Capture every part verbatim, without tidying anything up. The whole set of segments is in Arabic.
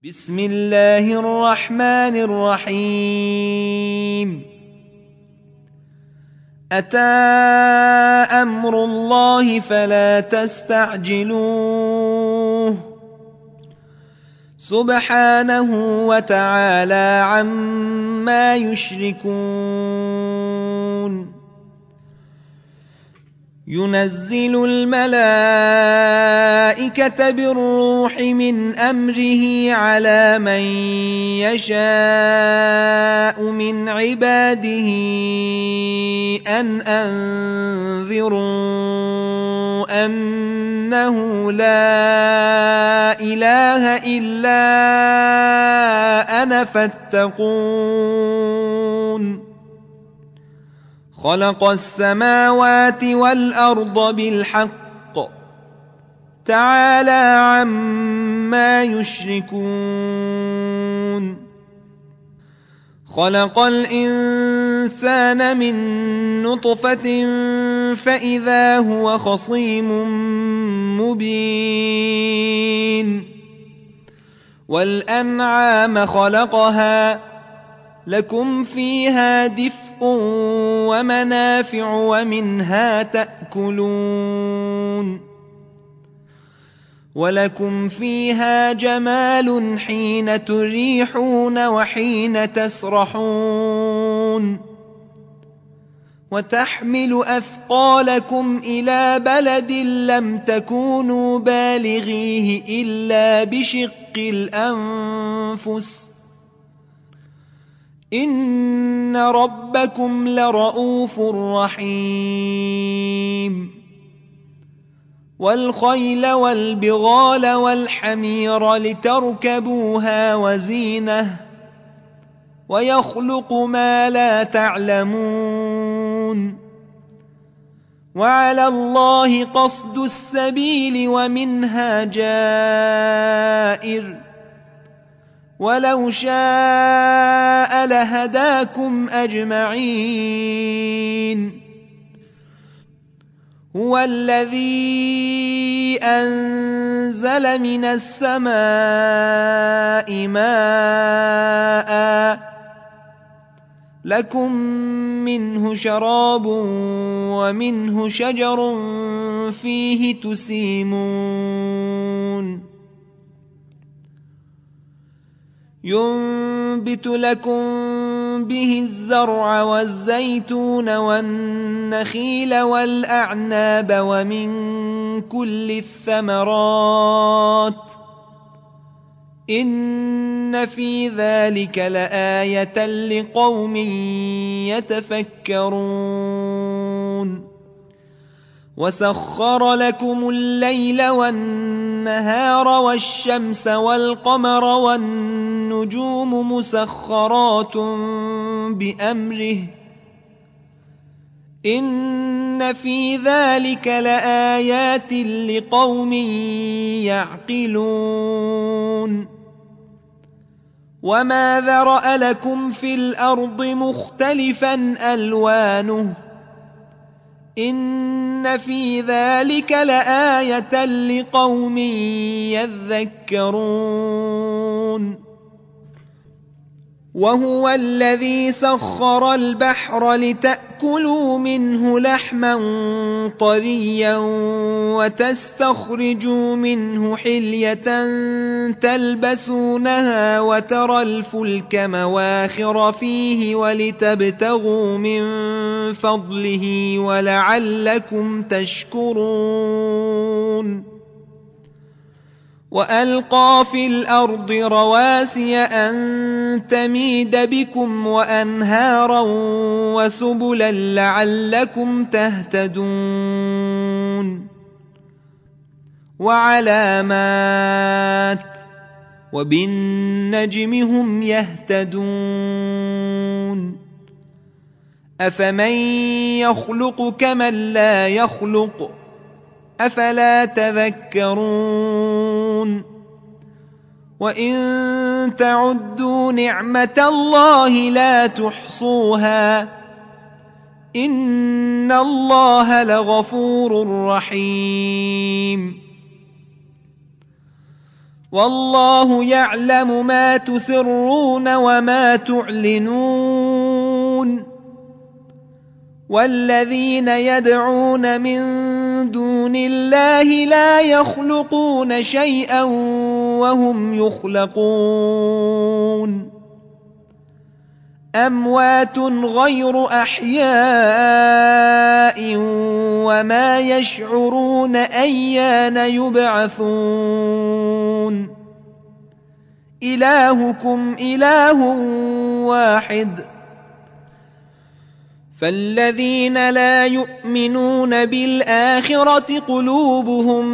بسم الله الرحمن الرحيم. أتى أمر الله فلا تستعجلوه سبحانه وتعالى عما يشركون. ينزل الملائكة بالروح من أمره على من يشاء من عباده أن أنذروا أنه لا إله إلا أنا فاتقون. خلق السماوات والأرض بالحق تعالى عما يشركون. خلق الإنسان من نطفة فإذا هو خصيم مبين. والأنعام خلقها لكم فيها دفء ومنافع ومنها تأكلون. ولكم فيها جمال حين تريحون وحين تسرحون. وتحمل أثقالكم إلى بلد لم تكونوا بالغيه إلا بشق الأنفس إن ربكم لرؤوف رحيم. والخيل والبغال والحمير لتركبوها وزينة ويخلق ما لا تعلمون. وعلى الله قصد السبيل ومنها جائر ولو شاء لهداكم أجمعين. هو الذي أنزل من السماء ماء لكم منه شراب ومنه شجر فيه تسيمون. ينبت لكم به الزرع والزيتون والنخيل والأعناب ومن كل الثمرات إن في ذلك لآية لقوم يتفكرون. وسخر لكم الليل والنهار والشمس والقمر والنجوم مسخرات بأمره إن في ذلك لآيات لقوم يعقلون. وما ذرأ لكم في الأرض مختلفا ألوانه إن في ذلك لآية لقوم يذكرون. وهو الذي سخر البحر لتأكلوا منه لحما طريا وتستخرجوا منه حلية تلبسونها وترى الفلك مواخر فيه ولتبتغوا من فضله ولعلكم تشكرون. وألقى في الأرض رواسي أن تميد بكم وأنهارا وسبلا لعلكم تهتدون. وعلامات وبالنجم هم يهتدون. أفمن يخلق كمن لا يخلق أفلا تذكرون. وإن تعدوا نعمة الله لا تحصوها إن الله لغفور رحيم. والله يعلم ما تسرون وما تعلنون والذين يدعون من دون الله لا يخلقون شيئا وهم يخلقون أموات غير أحياء وما يشعرون أيان يبعثون إلهكم إله واحد فالذين لا يؤمنون بالآخرة قلوبهم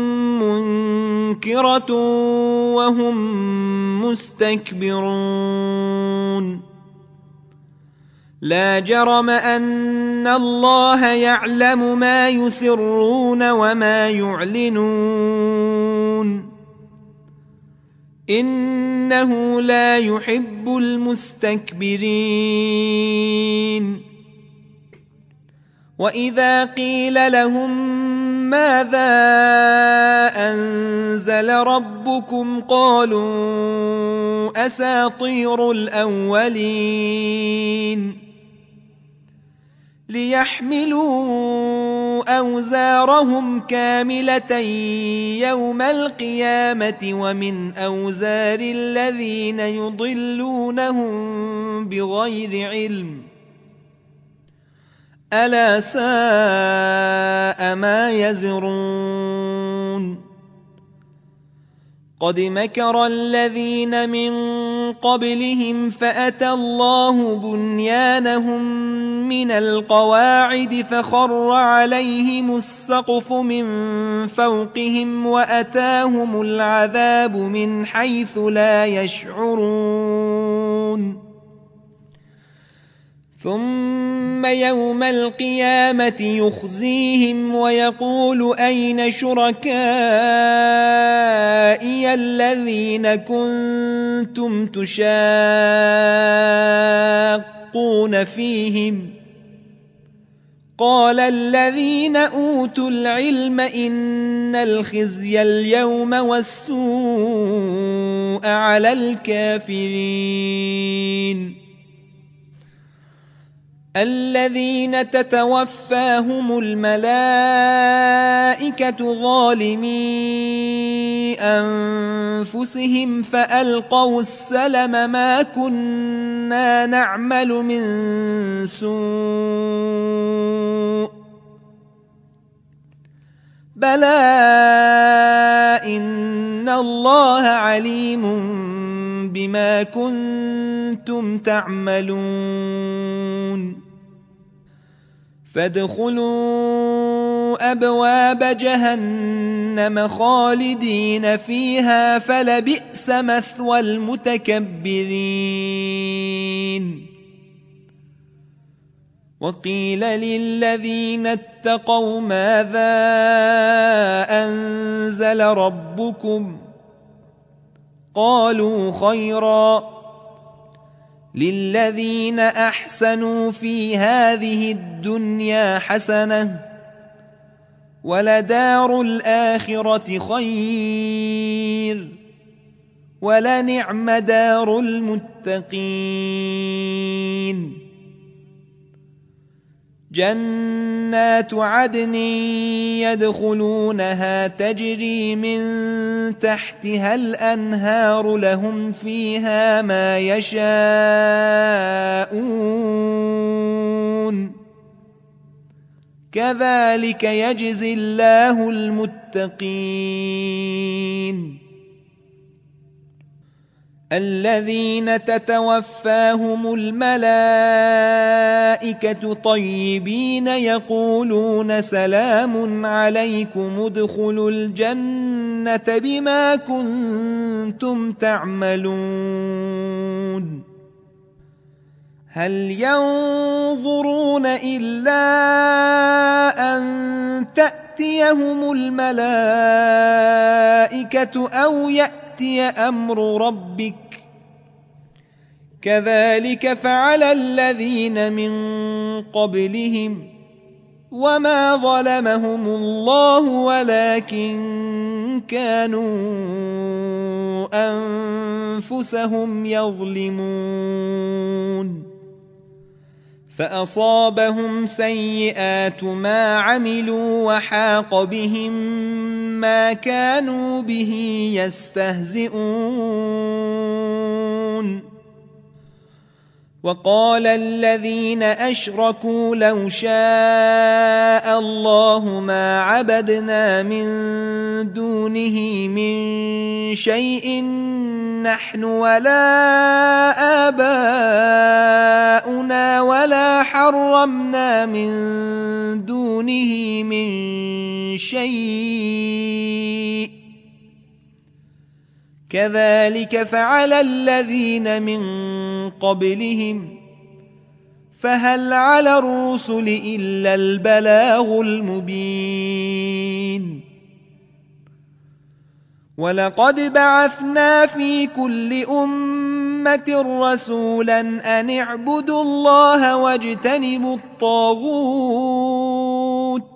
منكرة وهم مستكبرون لا جرم أن الله يعلم ما يسرون وما يعلنون إنه لا يحب المستكبرين وإذا قيل لهم ماذا أنزل ربكم قالوا أساطير الأولين ليحملوا أوزارهم كاملة يوم القيامة ومن أوزار الذين يضلونهم بغير علم ألا ساء ما يزرون قد مكر الذين من قبلهم فأتى الله بنيانهم من القواعد فخر عليهم السقف من فوقهم وأتاهم العذاب من حيث لا يشعرون ثم يوم القيامة يخزيهم ويقول أين شركائي الذين كنتم تشاقون فيهم قال الذين أوتوا العلم إن الخزي اليوم والسوء على الكافرين الذين تتوفاهم الملائكة ظالمي أنفسهم فألقوا السلم ما كنا نعمل من سوء بلى إن الله عليم بما كنتم تعملون فادخلوا أبواب جهنم خالدين فيها فلبئس مثوى المتكبرين وقيل للذين اتقوا ماذا أنزل ربكم قالوا خيرا للذين أحسنوا في هذه الدنيا حسنة ولدار الآخرة خير ولنعم دار المتقين جنات عدن يدخلونها تجري من تحتها الأنهار لهم فيها ما يشاءون كذلك يجزي الله المتقين الذين تتوفاهم الملائكة طيبين يقولون سلام عليكم ادخلوا الجنة بما كنتم تعملون هل ينظرون إلا أن تأتيهم الملائكة أو يأتي أمر ربك كذلك فعل الذين من قبلهم وما ظلمهم الله ولكن كانوا أنفسهم يظلمون فأصابهم سيئات ما عملوا وحاق بهم ما كانوا به يستهزئون وقال الذين أشركوا لو شاء الله ما عبدنا من دونه من شيء نحن ولا آباؤنا ولا حرمنا من دونه من شيء كذلك فعل الذين من قبلهم فهل على الرسل إلا البلاغ المبين ولقد بعثنا في كل أمة رسولا أن اعبدوا الله واجتنبوا الطاغوت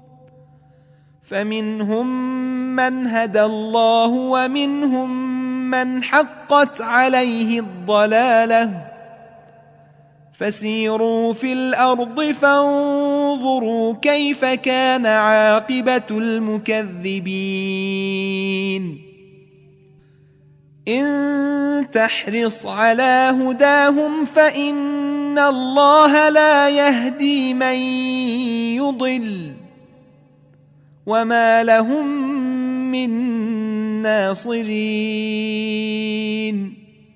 فمنهم من هدى الله ومنهم من حقت عليه الضلالة فسيروا في الأرض فانظروا كيف كان عاقبة المكذبين إن تحرص على هداهم فإن الله لا يهدي من يضل وما لهم من ناصرين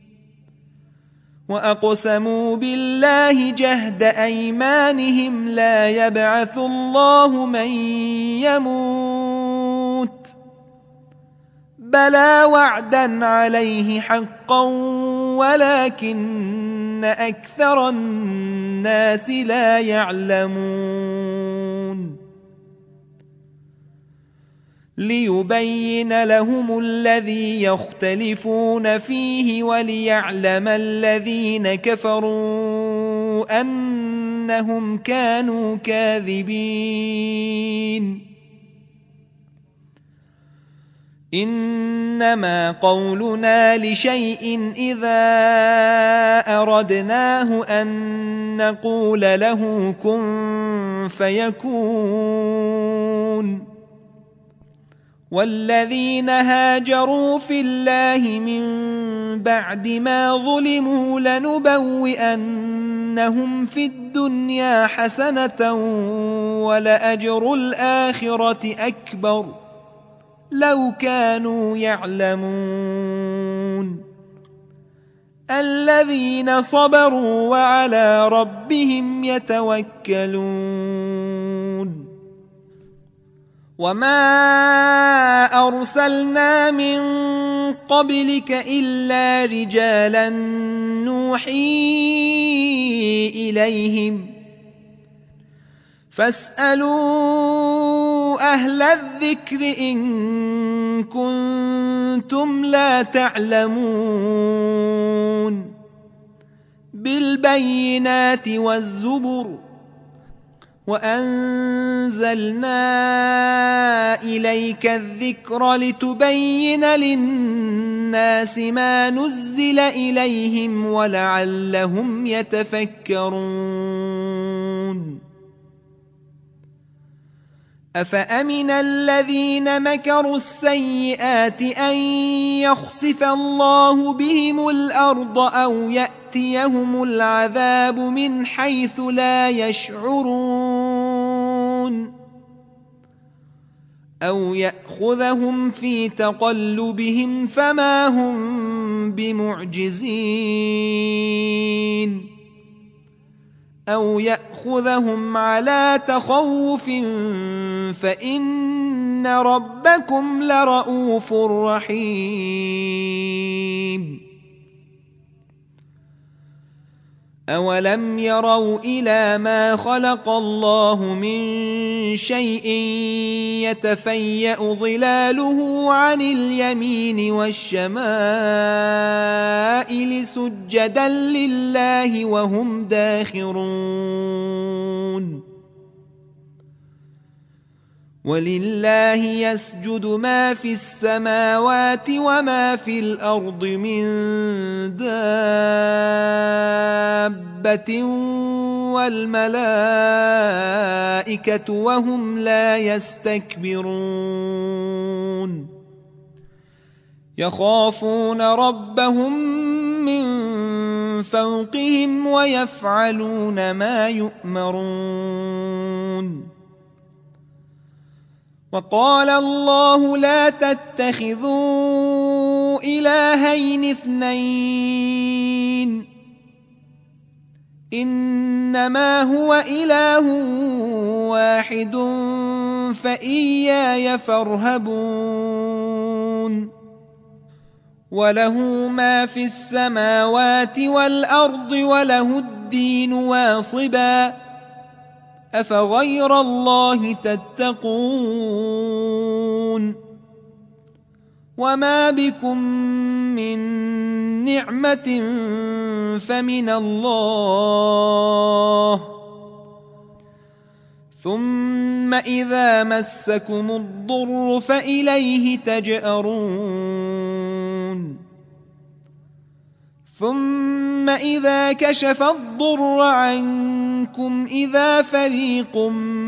وأقسموا بالله جهد أيمانهم لا يبعث الله من يموت بلى وعدا عليه حقا ولكن أكثر الناس لا يعلمون ليبين لهم الذي يختلفون فيه وليعلم الذين كفروا أنهم كانوا كاذبين إنما قولنا لشيء إذا أردناه أن نقول له كن فيكون والذين هاجروا في الله من بعد ما ظلموا لنبوئنهم في الدنيا حسنة ولأجر الآخرة أكبر لو كانوا يعلمون الذين صبروا وعلى ربهم يتوكلون وما أرسلنا من قبلك إلا رجالا نوحي إليهم فاسألوا أهل الذكر إن كنتم لا تعلمون بالبينات والزبر وأنزلنا إليك الذكر لتبين للناس ما نزل إليهم ولعلهم يتفكرون أفأمن الذين مكروا السيئات أن يخسف الله بهم الأرض أو يأتيهم العذاب من حيث لا يشعرون أو يأخذهم في تقلبهم فما هم بمعجزين أو يأخذهم على تخوف فإن ربكم لرؤوف رحيم أولم يروا إلى ما خلق الله من شيء يتفيأ ظلاله عن اليمين والشمائل سجدا لله وهم داخرون ولله يسجد ما في السماوات وما في الأرض من دابة والملائكة وهم لا يستكبرون يخافون ربهم من فوقهم ويفعلون ما يؤمرون. وقال الله لا تتخذوا إلهين اثنين إنما هو إله واحد فإياي فارهبون. وله ما في السماوات والأرض وله الدين واصبا أفغير الله تتقون. وما بكم من نعمة فمن الله ثم إذا مسكم الضر فإليه تجأرون. ثم إذا كشف الضر عنكم إذا فريق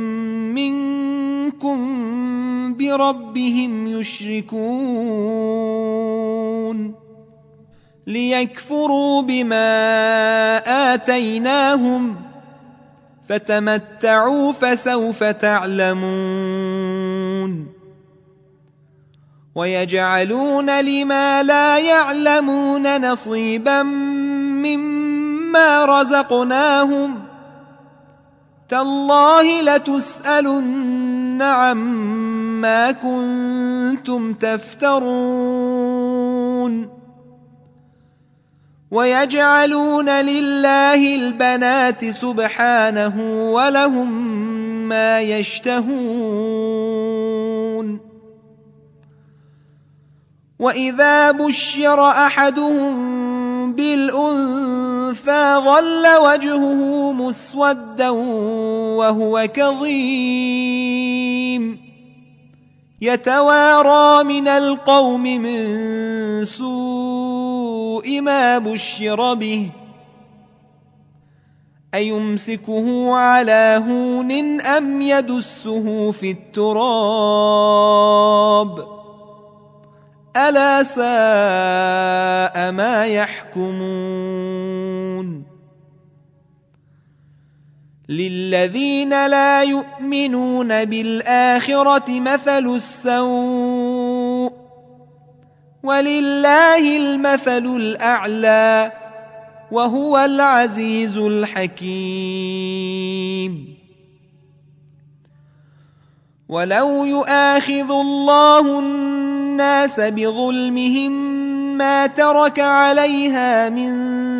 منكم بربهم يشركون ليكفروا بما آتيناهم فتمتعوا فسوف تعلمون. ويجعلون لما لا يعلمون نصيبا مما رزقناهم تالله لتسألن عما كنتم تفترون. ويجعلون لله البنات سبحانه ولهم ما يشتهون. وإذا بشر أحدهم بالأنثى ظل وجهه مسودا وهو كظيم يتوارى من القوم من سوء ما بشر به أيمسكه على هون أم يدسه في التراب ألا ساء ما يحكمون. للذين لا يؤمنون بالآخرة مثل السوء ولله المثل الأعلى وهو العزيز الحكيم. ولو يؤاخذ الله الناس بظلمهم ما ترك عليها من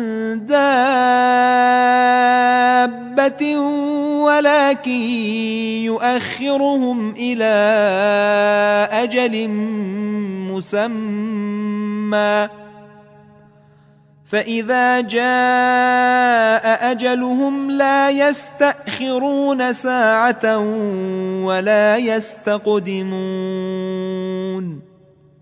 دابة ولكن يؤخرهم إلى أجل مسمى فإذا جاء أجلهم لا يستأخرون ساعة ولا يستقدمون.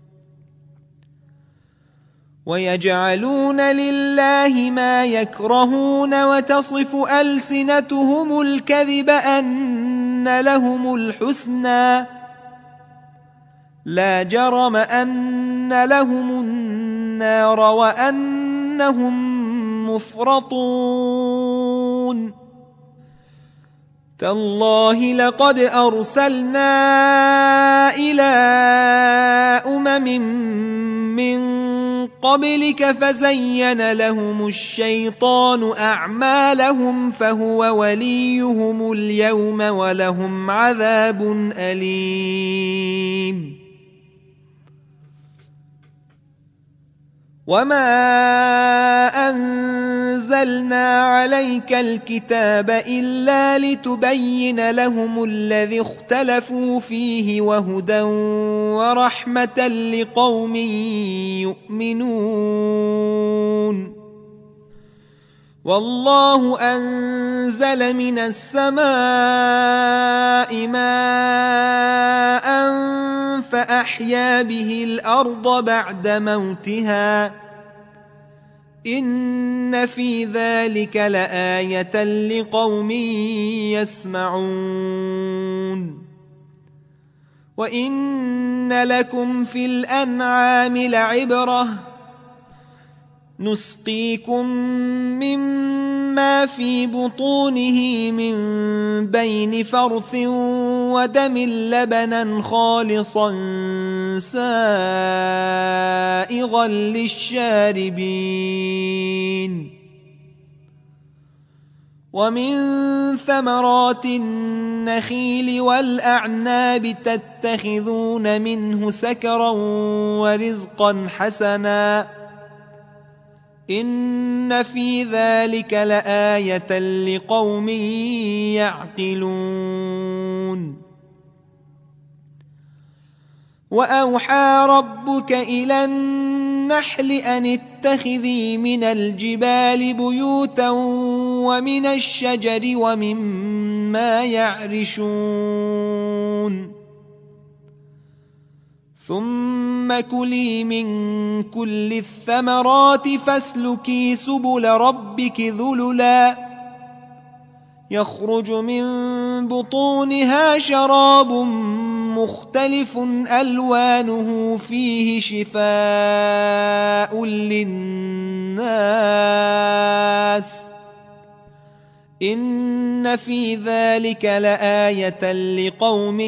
ويجعلون لله ما يكرهون وتصف ألسنتهم الكذب أن لهم الحسنى لا جرم أن لهم النار وأنهم مفرطون. تالله لقد أرسلنا إلى أمم من قبلك فزين لهم الشيطان أعمالهم فهو وليهم اليوم ولهم عذاب أليم. وما أنزلنا عليك الكتاب إلا لتبين لهم الذي اختلفوا فيه وهدى ورحمة لقوم يؤمنون. والله أنزل أنزل من السماء ماء فأحيا به الأرض بعد موتها إن في ذلك لآية لقوم يسمعون وإن لكم في الأنعام لعبرة نسقيكم مما في بطونه من بين فرث ودم لبنا خالصا سائغا للشاربين ومن ثمرات النخيل والأعناب تتخذون منه سكرا ورزقا حسنا إن في ذلك لآية لقوم يعقلون وأوحى ربك إلى النحل أن اتخذي من الجبال بيوتا ومن الشجر ومما يعرشون ثم كلي من كل الثمرات فاسلكي سبل ربك ذللا يخرج من بطونها شراب مختلف ألوانه فيه شفاء للناس إن في ذلك لآية لقوم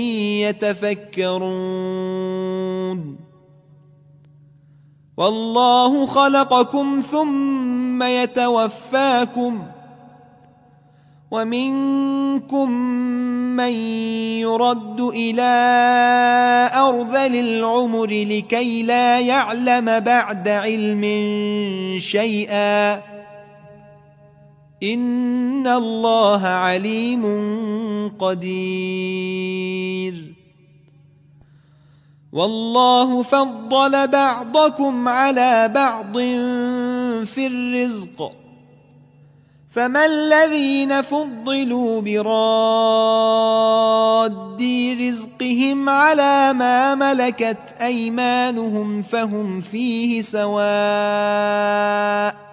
يتفكرون والله خلقكم ثم يتوفاكم ومنكم من يرد إلى أرذل العمر لكي لا يعلم بعد علم شيئا إن الله عليم قدير والله فضل بعضكم على بعض في الرزق فما الذين فضلوا براد رزقهم على ما ملكت أيمانهم فهم فيه سواء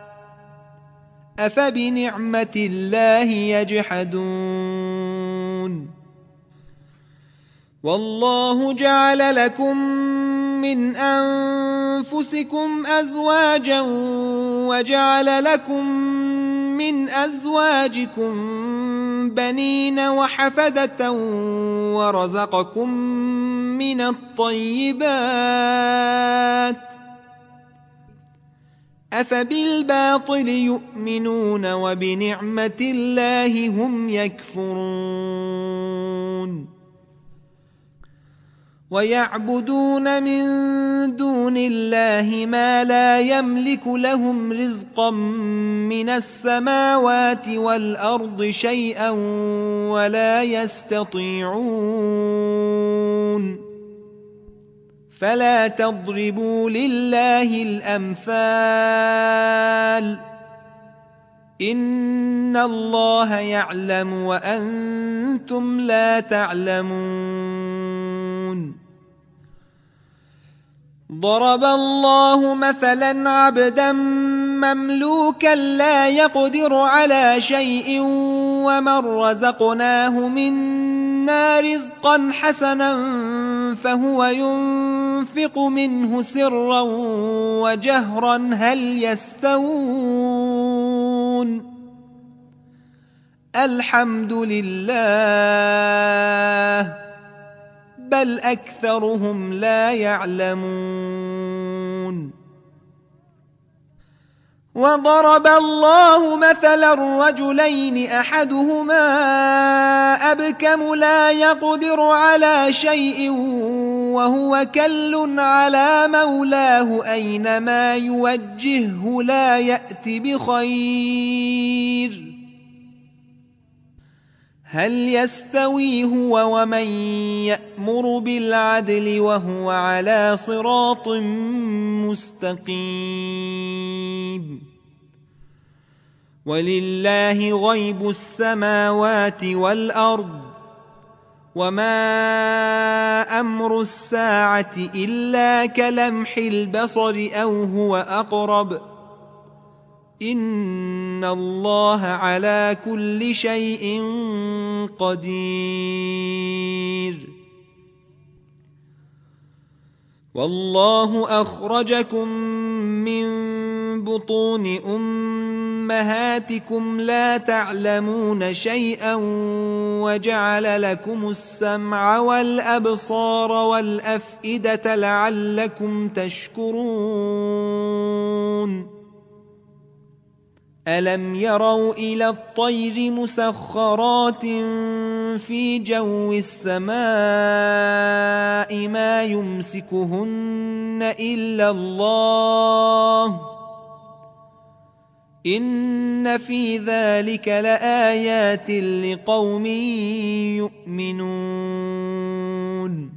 أفبنعمة الله يجحدون والله جعل لكم من أنفسكم أزواجا وجعل لكم من أزواجكم بنين وحفدة ورزقكم من الطيبات أفبالباطل يؤمنون وبنعمة الله هم يكفرون ويعبدون من دون الله ما لا يملك لهم رزقا من السماوات والأرض شيئا ولا يستطيعون فلا تضربوا لله الأمثال إن الله يعلم وأنتم لا تعلمون ضرب الله مثلا عبدا مملوكا لا يقدر على شيء ومن رزقناه منا رزقا حسنا فهو ينفق منه سرا وجهرا هل يستوون الحمد لله بل أكثرهم لا يعلمون وضرب الله مثلا رجلين أحدهما أبكم لا يقدر على شيء وهو كل على مولاه أينما يوجهه لا يأت بخير هل يستوي هو ومن يأمر بالعدل وهو على صراط مستقيم ولله غيب السماوات والأرض وما أمر الساعة إلا كلمح البصر أو هو أقرب إن الله على كل شيء قدير والله أخرجكم من بطون أمهاتكم لا تعلمون شيئا وجعل لكم السمع والأبصار والأفئدة لعلكم تشكرون ألم يروا إلى الطير مسخرات في جو السماء ما يمسكهن إلا الله إن في ذلك لآيات لقوم يؤمنون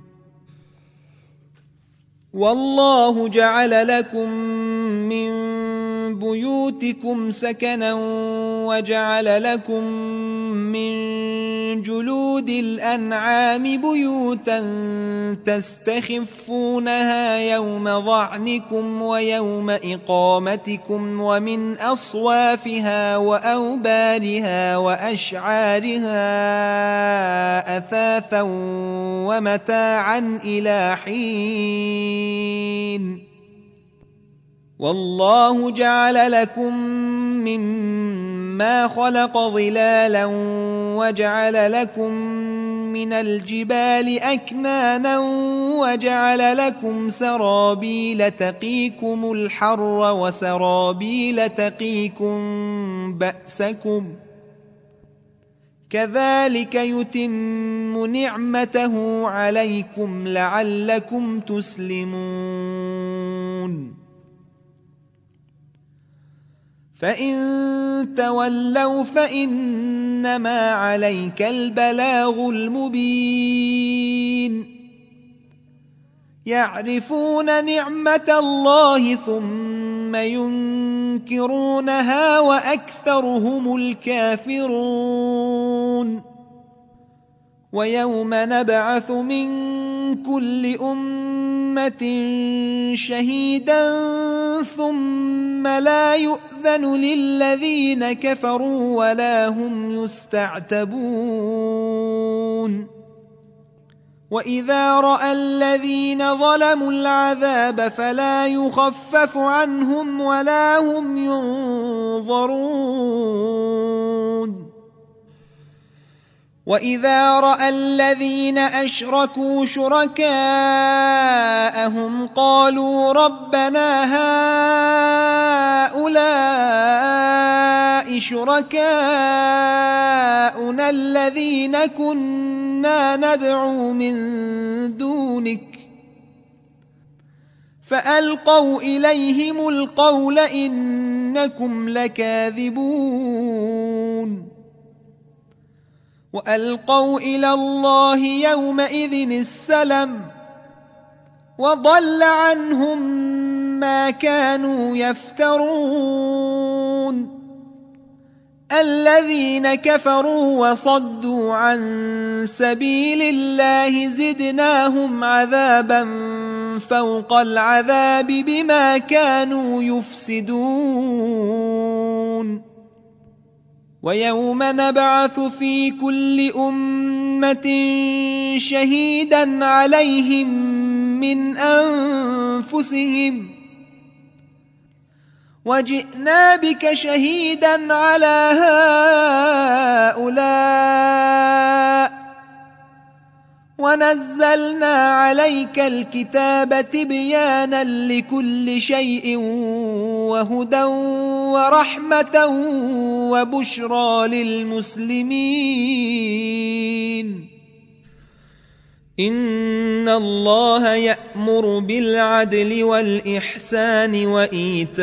والله جعل لكم من بيوتكم سكنا وجعل لكم من جلود الأنعام بيوتا تستخفونها يوم ظعنكم ويوم إقامتكم ومن أصوافها وأوبارها وأشعارها أثاثا ومتاعا إلى حين والله جعل لكم مما خلق ظلالا وجعل لكم من الجبال أكنانا وجعل لكم سرابيل تقيكم الحر وسرابيل تقيكم بأسكم كذلك يتم نعمته عليكم لعلكم تسلمون فإن تولوا فإنما عليك البلاغ المبين يعرفون نعمة الله ثم ينكرونها وأكثرهم الكافرون ويوم نبعث من كل أمة شهيدا ثم لا يؤذن للذين كفروا ولا هم يستعتبون وإذا رأى الذين ظلموا العذاب فلا يخفف عنهم ولا هم ينظرون وإذا رأى الذين أشركوا شركاءهم قالوا ربنا هؤلاء شركاؤنا الذين كنا ندعو من دونك فألقوا إليهم القول إنكم لكاذبون وألقوا إلى الله يومئذ السلم وضل عنهم ما كانوا يفترون الذين كفروا وصدوا عن سبيل الله زدناهم عذابا فوق العذاب بما كانوا يفسدون ويوم نبعث في كل أمة شهيدا عليهم من أنفسهم وجئنا بك شهيدا على هؤلاء ونزلنا عليك الكتاب تبيانا لكل شيء وهدى ورحمة وبشرى للمسلمين إن الله يأمر بالعدل والإحسان وإيتاء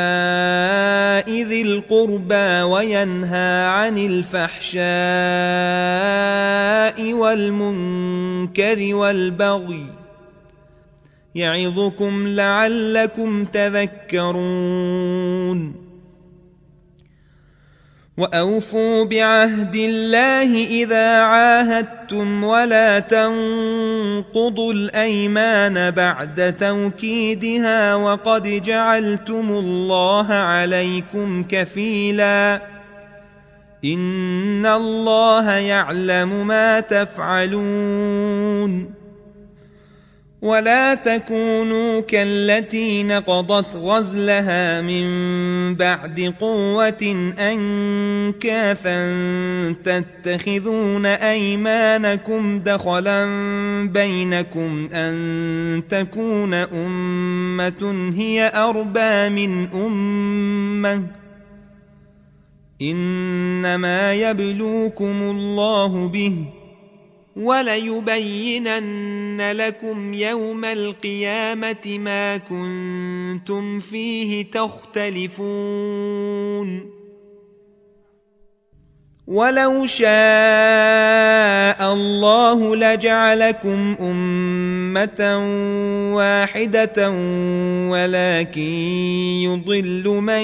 ذي القربى وينهى عن الفحشاء والمنكر والبغي يعظكم لعلكم تذكرون وأوفوا بعهد الله إذا عاهدتم ولا تنقضوا الأيمان بعد توكيدها وقد جعلتم الله عليكم كفيلا إن الله يعلم ما تفعلون ولا تكونوا كالتي نقضت غزلها من بعد قوة أنكاثا تتخذون أيمانكم دخلا بينكم أن تكون أمة هي أربى من أمة إنما يبلوكم الله به وليبينن لكم يوم القيامة ما كنتم فيه تختلفون ولو شاء الله لجعلكم أمة واحدة ولكن يضل من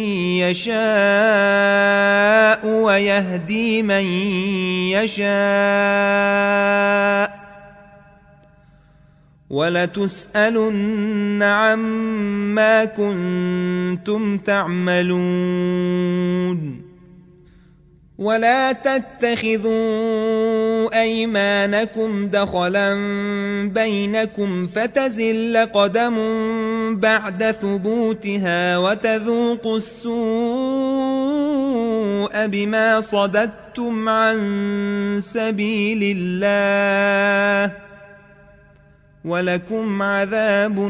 يشاء ويهدي من يشاء ولتسألن عما كنتم تعملون ولا تتخذوا أيمانكم دخلا بينكم فتزل قدم بعد ثبوتها وتذوقوا السوء بما صددتم عن سبيل الله ولكم عذاب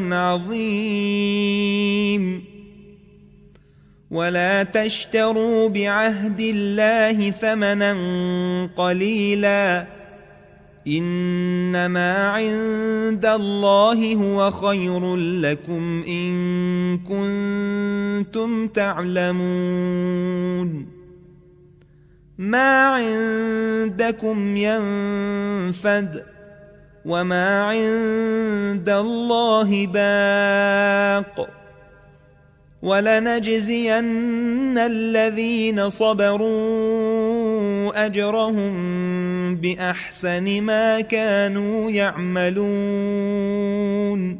عظيم ولا تشتروا بعهد الله ثمنا قليلا إنما عند الله هو خير لكم إن كنتم تعلمون ما عندكم ينفد وما عند الله باق ولنجزين الذين صبروا أجرهم بأحسن ما كانوا يعملون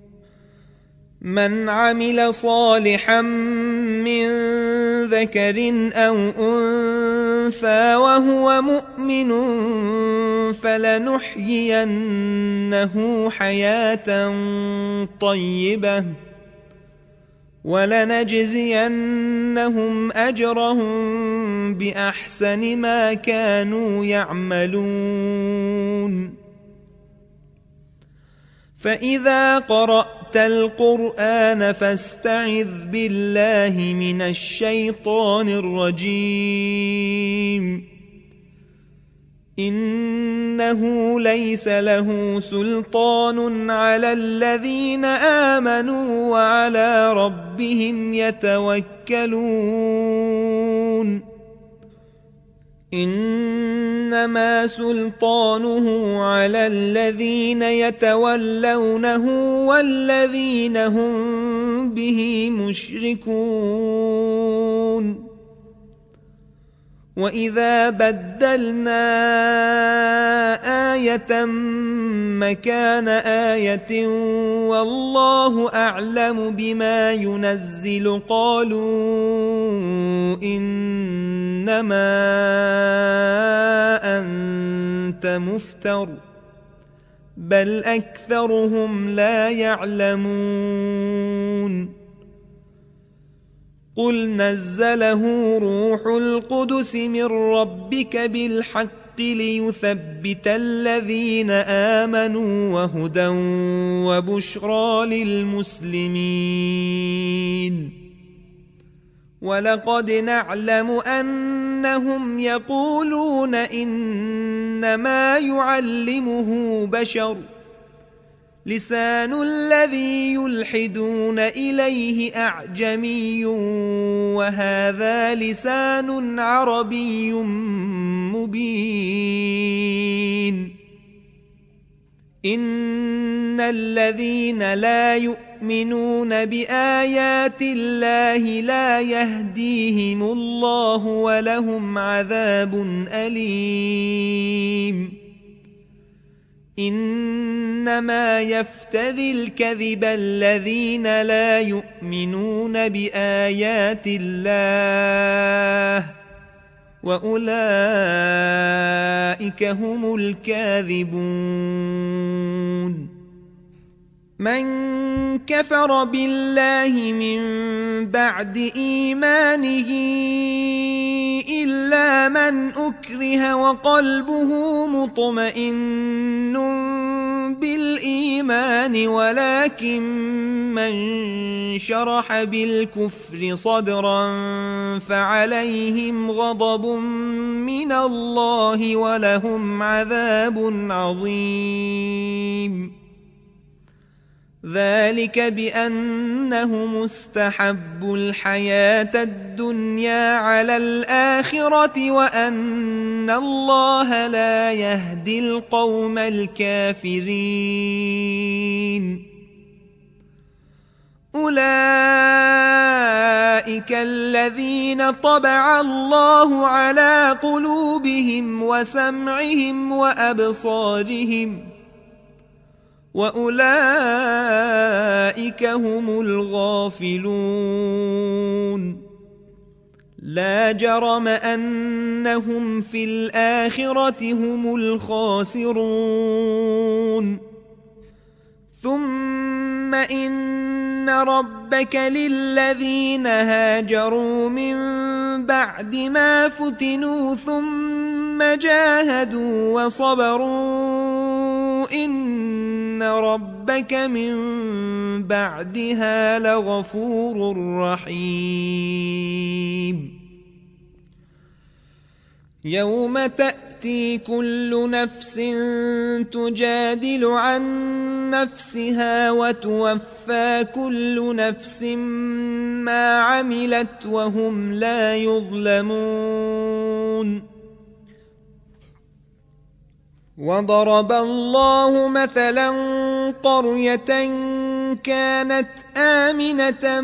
من عمل صالحا من ذكر أو أنثى وهو مؤمن فلنحيينه حياة طيبة ولنجزينهم أجرهم بأحسن ما كانوا يعملون فإذا قرأت القرآن فاستعذ بالله من الشيطان الرجيم إنه ليس له سلطان على الذين آمنوا وعلى ربهم يتوكلون إنما سلطانه على الذين يتولونه والذين هم به مشركون وإذا بدلنا آية مكان آية والله أعلم بما ينزل قالوا إنما أنت مفتر بل أكثرهم لا يعلمون قل نزله روح القدس من ربك بالحق ليثبت الذين آمنوا وهدى وبشرى للمسلمين ولقد نعلم أنهم يقولون إنما يعلمه بشر لسان الذي يلحدون إليه أعجمي وهذا لسان عربي مبين إن الذين لا يؤمنون يؤمنون بآيات الله لا يهديهم الله ولهم عذاب أليم. إنما يفتري الكذب الذين لا يؤمنون بآيات الله وأولئك هم الكاذبون. من كفر بالله من بعد إيمانه إلا من أكره وقلبه مطمئن بالإيمان ولكن من شرح بالكفر صدرا فعليهم غضب من الله ولهم عذاب عظيم. ذلك بأنهم استحبوا الحياة الدنيا على الآخرة وأن الله لا يهدي القوم الكافرين. أولئك الذين طبع الله على قلوبهم وسمعهم وأبصارهم وأولئك هم الغافلون. لا جرم أنهم في الآخرة هم الخاسرون. ثم إن ربك للذين هاجروا من بعد ما فتنوا ثم جاهدوا وصبروا إن ربك من بعدها لغفور رحيم. يوم تأتي كل نفس تجادل عن نفسها وتوفى كل نفس ما عملت وهم لا يظلمون. وضرب الله مثلا قرية كانت آمنة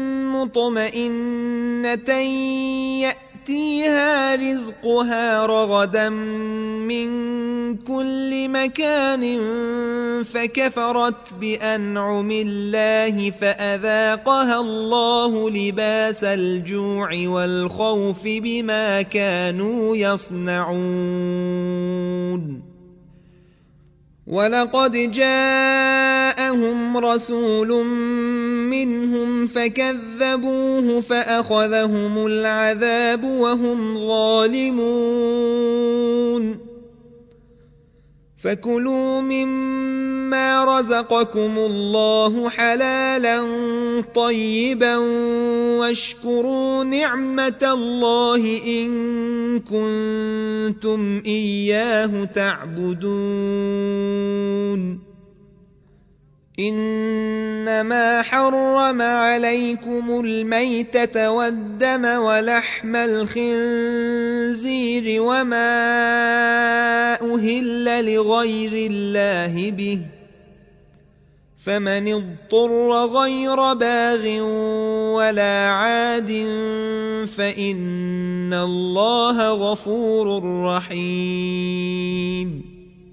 مطمئنة يأتيها رزقها رغدا من كل مكان فكفرت بأنعم الله فأذاقها الله لباس الجوع والخوف بما كانوا يصنعون. ولقد جاءهم رسول منهم فكذبوه فأخذهم العذاب وهم ظالمون. فكلوا مما رزقكم الله حلالا طيبا واشكروا نعمة الله إن كنتم إياه تعبدون. إنما حرم عليكم الميتة والدم ولحم الخنزير وما أهل لغير الله به فمن اضطر غير باغ ولا عاد فإن الله غفور رحيم.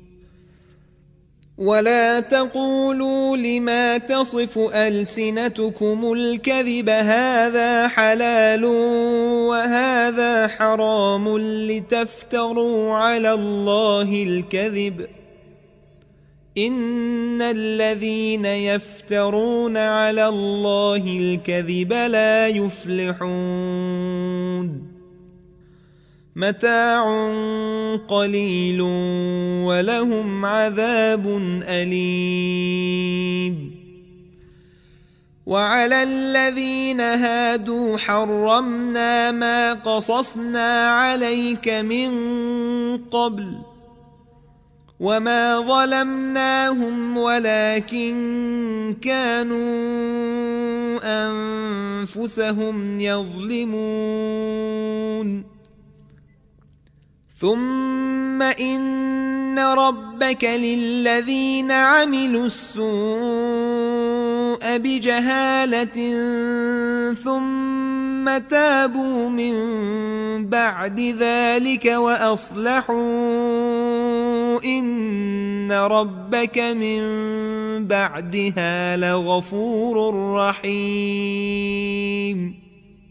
ولا تقولوا لما تصف ألسنتكم الكذب هذا حلال وهذا حرام لتفتروا على الله الكذب إن الذين يفترون على الله الكذب لا يفلحون. متاع قليل ولهم عذاب أليم. وعلى الذين هادوا حرمنا ما قصصنا عليك من قبل وما ظلمناهم ولكن كانوا أنفسهم يظلمون. ثم إن ربك للذين عملوا السوء بجهالة ثم تابوا من بعد ذلك وأصلحوا إن ربك من بعدها لغفور رحيم.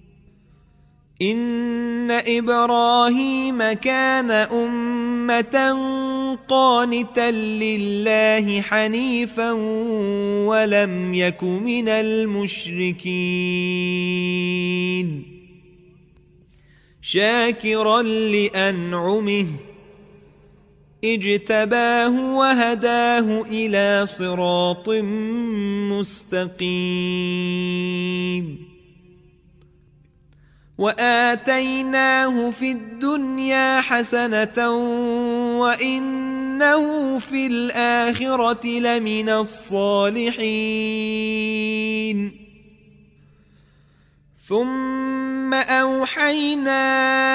إن إبراهيم كان أمة قانتا لله حنيفا ولم يك من المشركين شاكرا لأنعمه اجتباه وهداه إلى صراط مستقيم. وآتيناه في الدنيا حسنة وإنه في الآخرة لمن الصالحين. ثم أوحينا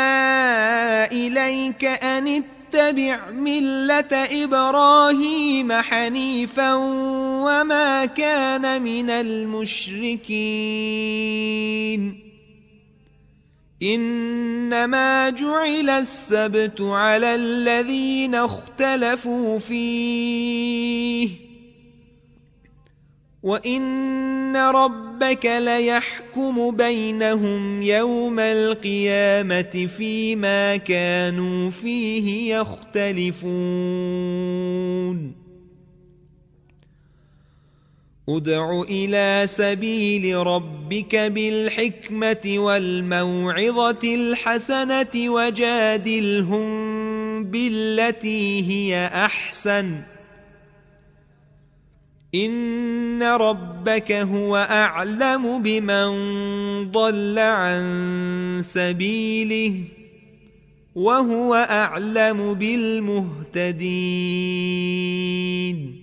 إليك أن اتبع ملة إبراهيم حنيفا وما كان من المشركين. إنما جعل السبت على الذين اختلفوا فيه وإن ربك ليحكم بينهم يوم القيامة فيما كانوا فيه يختلفون. ادع إلى سبيل ربك بالحكمة والموعظة الحسنة وجادلهم بالتي هي أحسن إن ربك هو أعلم بمن ضل عن سبيله وهو أعلم بالمهتدين.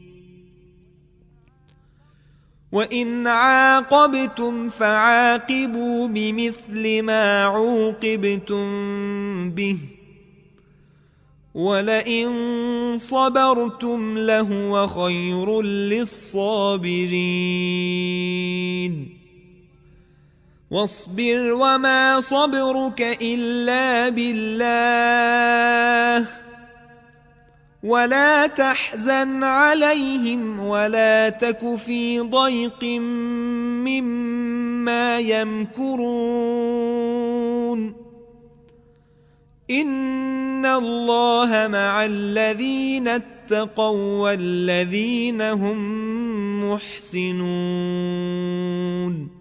وإن عاقبتم فعاقبوا بمثل ما عوقبتم به ولئن صبرتم لهو خير للصابرين. واصبر وما صبرك إلا بالله ولا تحزن عليهم ولا تك في ضيق مما يمكرون. إن الله مع الذين اتقوا والذين هم محسنون.